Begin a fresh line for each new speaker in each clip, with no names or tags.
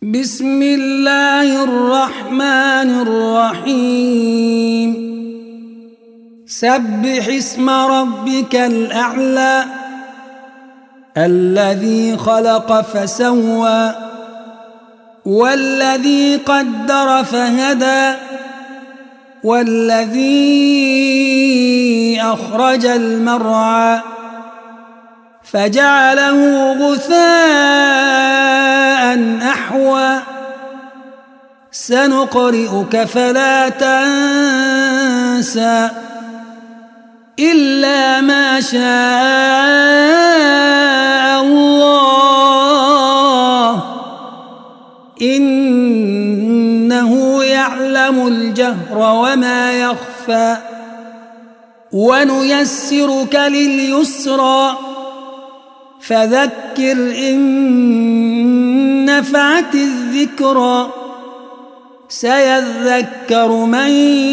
بسم الله الرحمن الرحيم سبح اسم ربك الأعلى الذي خلق فسوى والذي قدر فهدى والذي أخرج المرعى فجعله غثاء أحوى سنقرئك فلا تنسى إلا ما شاء الله إنه يعلم الجهر وما يخفى ونيسرك لليسرى فذكر إن نفعت الذكرى سيذكر من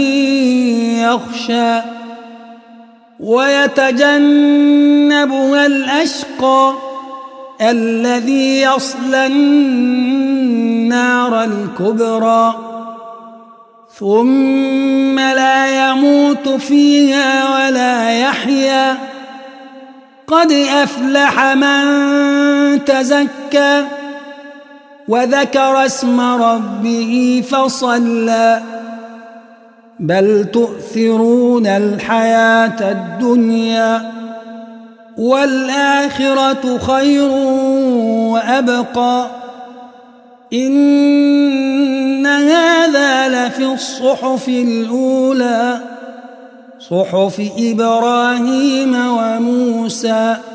يخشى ويتجنبها الأشقى الذي يصلى النار الكبرى ثم لا يموت فيها ولا يحيا قد أفلح من تزكى وذكر اسم ربه فصلى بل تؤثرون الحياة الدنيا والآخرة خير وأبقى إن هذا لفي الصحف الأولى صحف إبراهيم وموسى